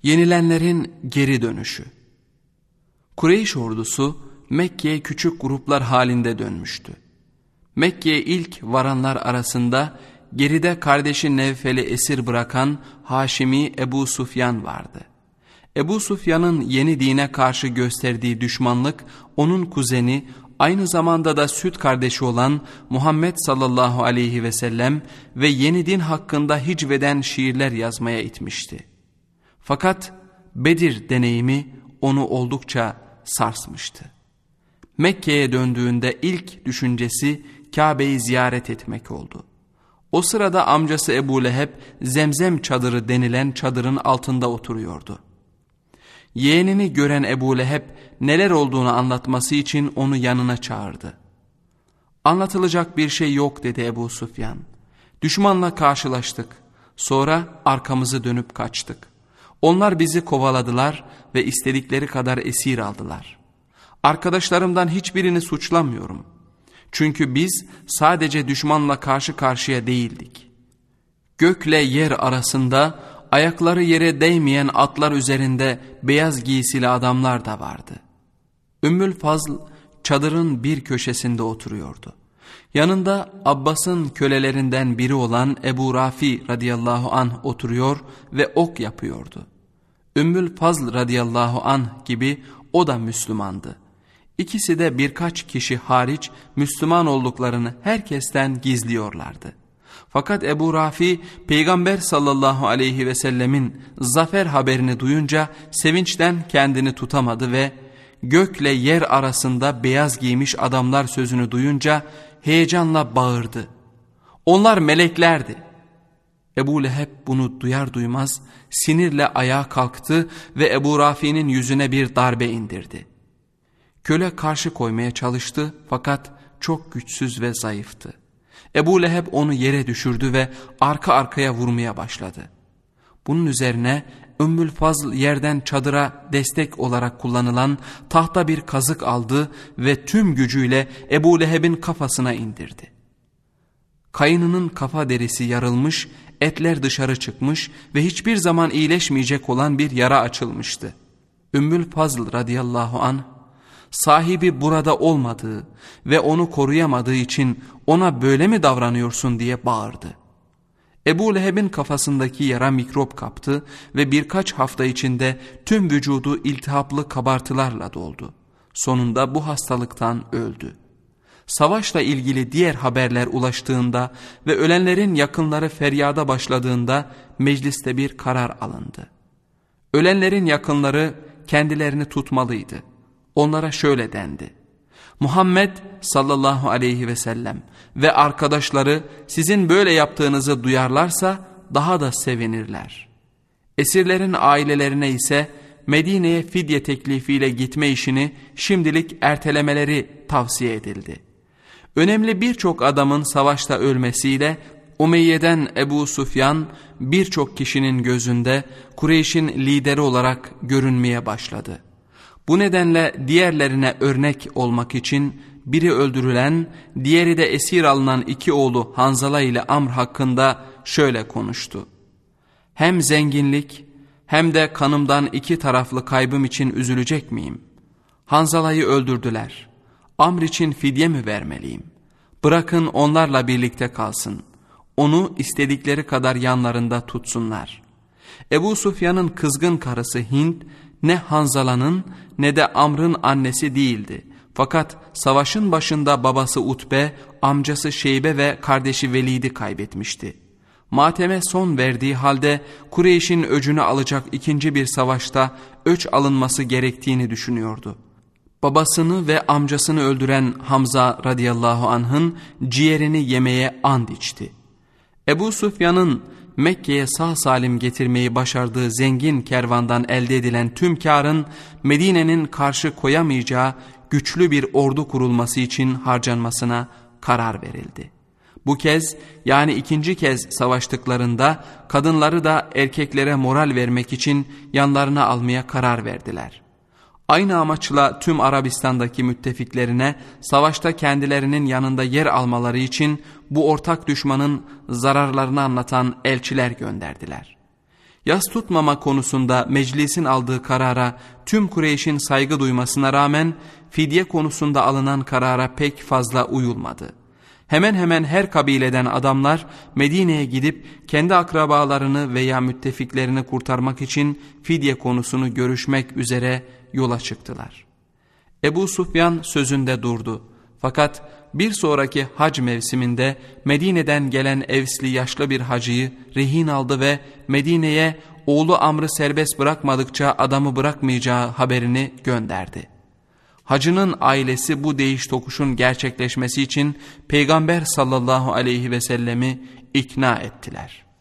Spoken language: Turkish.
Yenilenlerin geri dönüşü. Kureyş ordusu Mekke'ye küçük gruplar halinde dönmüştü. Mekke'ye ilk varanlar arasında geride kardeşi Nevfel'i esir bırakan Haşimi Ebu Sufyan vardı. Ebu Sufyan'ın yeni dine karşı gösterdiği düşmanlık onun kuzeni, aynı zamanda da süt kardeşi olan Muhammed sallallahu aleyhi ve sellem ve yeni din hakkında hicveden şiirler yazmaya itmişti. Fakat Bedir deneyimi onu oldukça sarsmıştı. Mekke'ye döndüğünde ilk düşüncesi Kabe'yi ziyaret etmek oldu. O sırada amcası Ebu Leheb Zemzem çadırı denilen çadırın altında oturuyordu. Yeğenini gören Ebu Leheb neler olduğunu anlatması için onu yanına çağırdı. "Anlatılacak bir şey yok," dedi Ebu Sufyan. "Düşmanla karşılaştık. Sonra arkamızı dönüp kaçtık. Onlar bizi kovaladılar ve istedikleri kadar esir aldılar. Arkadaşlarımdan hiçbirini suçlamıyorum. Çünkü biz sadece düşmanla karşı karşıya değildik. Gökle yer arasında ayakları yere değmeyen atlar üzerinde beyaz giysili adamlar da vardı." Ümmül Fazl çadırın bir köşesinde oturuyordu. Yanında Abbas'ın kölelerinden biri olan Ebu Rafi radıyallahu anh oturuyor ve ok yapıyordu. Ümmül Fazl radıyallahu anh gibi o da Müslümandı. İkisi de birkaç kişi hariç Müslüman olduklarını herkesten gizliyorlardı. Fakat Ebu Rafi Peygamber sallallahu aleyhi ve sellemin zafer haberini duyunca sevinçten kendini tutamadı ve gökle yer arasında beyaz giymiş adamlar sözünü duyunca heyecanla bağırdı. "Onlar meleklerdi." Ebu Leheb bunu duyar duymaz sinirle ayağa kalktı ve Ebu Rafi'nin yüzüne bir darbe indirdi. Köle karşı koymaya çalıştı fakat çok güçsüz ve zayıftı. Ebu Leheb onu yere düşürdü ve arka arkaya vurmaya başladı. Bunun üzerine Ümmül Fazl yerden çadıra destek olarak kullanılan tahta bir kazık aldı ve tüm gücüyle Ebu Leheb'in kafasına indirdi. Kayınının kafa derisi yarılmış, etler dışarı çıkmış ve hiçbir zaman iyileşmeyecek olan bir yara açılmıştı. Ümmül Fazl radıyallahu anh, sahibi burada olmadığı ve onu koruyamadığı için ona böyle mi davranıyorsun diye bağırdı. Ebu Leheb'in kafasındaki yara mikrop kaptı ve birkaç hafta içinde tüm vücudu iltihaplı kabartılarla doldu. Sonunda bu hastalıktan öldü. Savaşla ilgili diğer haberler ulaştığında ve ölenlerin yakınları feryada başladığında mecliste bir karar alındı. Ölenlerin yakınları kendilerini tutmalıydı. Onlara şöyle dendi: "Muhammed sallallahu aleyhi ve sellem ve arkadaşları sizin böyle yaptığınızı duyarlarsa daha da sevinirler. Esirlerin ailelerine ise Medine'ye fidye teklifiyle gitme işini şimdilik ertelemeleri tavsiye edildi." Önemli birçok adamın savaşta ölmesiyle Umeyye'den Ebu Sufyan birçok kişinin gözünde Kureyş'in lideri olarak görünmeye başladı. Bu nedenle diğerlerine örnek olmak için biri öldürülen, diğeri de esir alınan iki oğlu Hanzala ile Amr hakkında şöyle konuştu: "Hem zenginlik hem de kanımdan iki taraflı kaybım için üzülecek miyim? Hanzala'yı öldürdüler. Amr için fidye mi vermeliyim? Bırakın onlarla birlikte kalsın. Onu istedikleri kadar yanlarında tutsunlar." Ebu Sufyan'ın kızgın karısı Hind ne Hanzala'nın ne de Amr'ın annesi değildi. Fakat savaşın başında babası Utbe, amcası Şeybe ve kardeşi Velid'i kaybetmişti. Mateme son verdiği halde Kureyş'in öcünü alacak ikinci bir savaşta öç alınması gerektiğini düşünüyordu. Babasını ve amcasını öldüren Hamza radıyallahu anh'ın ciğerini yemeye and içti. Ebu Sufyan'ın Mekke'ye sağ salim getirmeyi başardığı zengin kervandan elde edilen tüm karın Medine'nin karşı koyamayacağı güçlü bir ordu kurulması için harcanmasına karar verildi. Bu kez, yani ikinci kez savaştıklarında kadınları da erkeklere moral vermek için yanlarına almaya karar verdiler. Aynı amaçla tüm Arabistan'daki müttefiklerine savaşta kendilerinin yanında yer almaları için bu ortak düşmanın zararlarını anlatan elçiler gönderdiler. Yas tutmama konusunda meclisin aldığı karara tüm Kureyş'in saygı duymasına rağmen fidye konusunda alınan karara pek fazla uyulmadı. Hemen hemen her kabileden adamlar Medine'ye gidip kendi akrabalarını veya müttefiklerini kurtarmak için fidye konusunu görüşmek üzere yola çıktılar. Ebu Sufyan sözünde durdu. Fakat bir sonraki hac mevsiminde Medine'den gelen Evsli yaşlı bir hacıyı rehin aldı ve Medine'ye oğlu Amr'ı serbest bırakmadıkça adamı bırakmayacağı haberini gönderdi. Hacının ailesi bu değiş tokuşun gerçekleşmesi için Peygamber sallallahu aleyhi ve sellemi ikna ettiler.